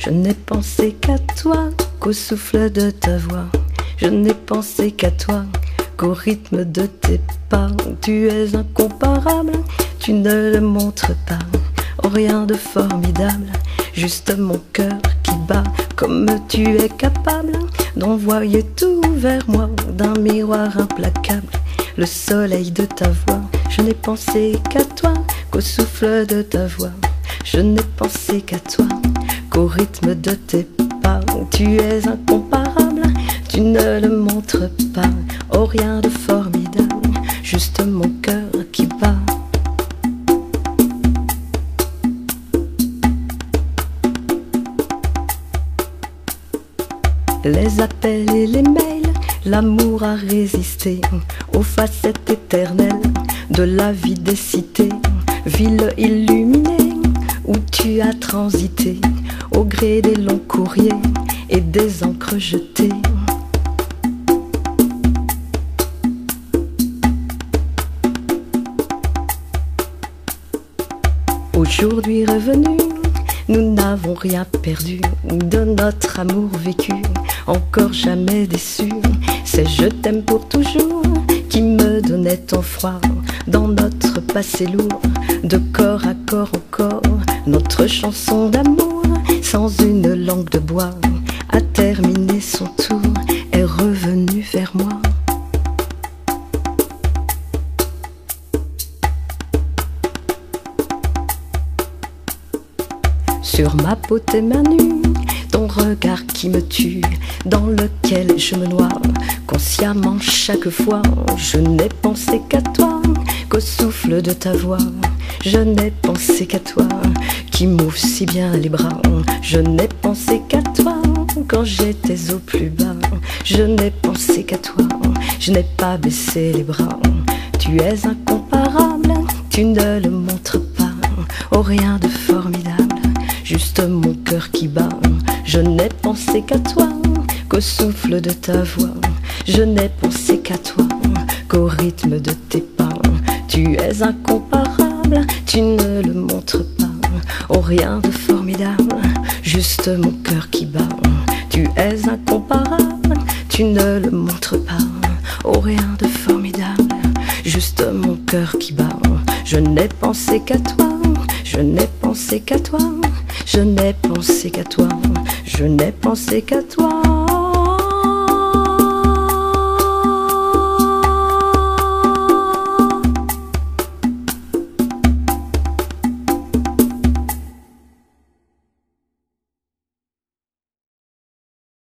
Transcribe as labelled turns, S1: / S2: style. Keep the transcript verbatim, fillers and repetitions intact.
S1: Je n'ai pensé qu'à toi, qu'au souffle de ta voix. Je n'ai pensé qu'à toi, qu'au rythme de tes pas. Tu es incomparable, tu ne le montres pas. Oh, rien de formidable, juste mon cœur qui bat. Comme tu es capable d'envoyer tout vers moi, d'un miroir implacable, le soleil de ta voix. Je n'ai pensé qu'à toi, qu'au souffle de ta voix. Je n'ai pensé qu'à toi, qu'au rythme de tes pas. Tu es incomparable, tu ne le montres pas. Oh, rien de formidable, juste mon cœur qui bat. Les appels et les mails, l'amour a résisté aux facettes éternelles de la vie des cités. Ville illuminée où tu as transité au gré des longs courriers et des encres jetées. Aujourd'hui revenu, nous n'avons rien perdu de notre amour vécu, encore jamais déçu. C'est je t'aime pour toujours qui me donnait ton froid dans notre passé lourd, de corps à corps encore. Notre chanson d'amour sans une langue de bois a terminé son tour, est revenu vers moi. Sur ma peau tes mains nues, ton regard qui me tue, dans lequel je me noie consciemment chaque fois. Je n'ai pensé qu'à toi, qu'au souffle de ta voix. Je n'ai pensé qu'à toi, qui m'ouvre si bien les bras. Je n'ai pensé qu'à toi, quand j'étais au plus bas. Je n'ai pensé qu'à toi, je n'ai pas baissé les bras. Tu es incomparable, tu ne le montres pas. Oh, rien de formidable, juste mon cœur qui bat. Je n'ai pensé qu'à toi, qu'au souffle de ta voix. Je n'ai pensé qu'à toi, qu'au rythme de tes pas. Tu es incomparable, tu ne le montres pas. Oh, rien de formidable, juste mon cœur qui bat. Tu es incomparable, tu ne le montres pas. Oh, rien de formidable, juste mon cœur qui bat. Je n'ai pensé qu'à toi, je n'ai pensé qu'à toi. Je n'ai pensé qu'à toi, je n'ai pensé qu'à toi.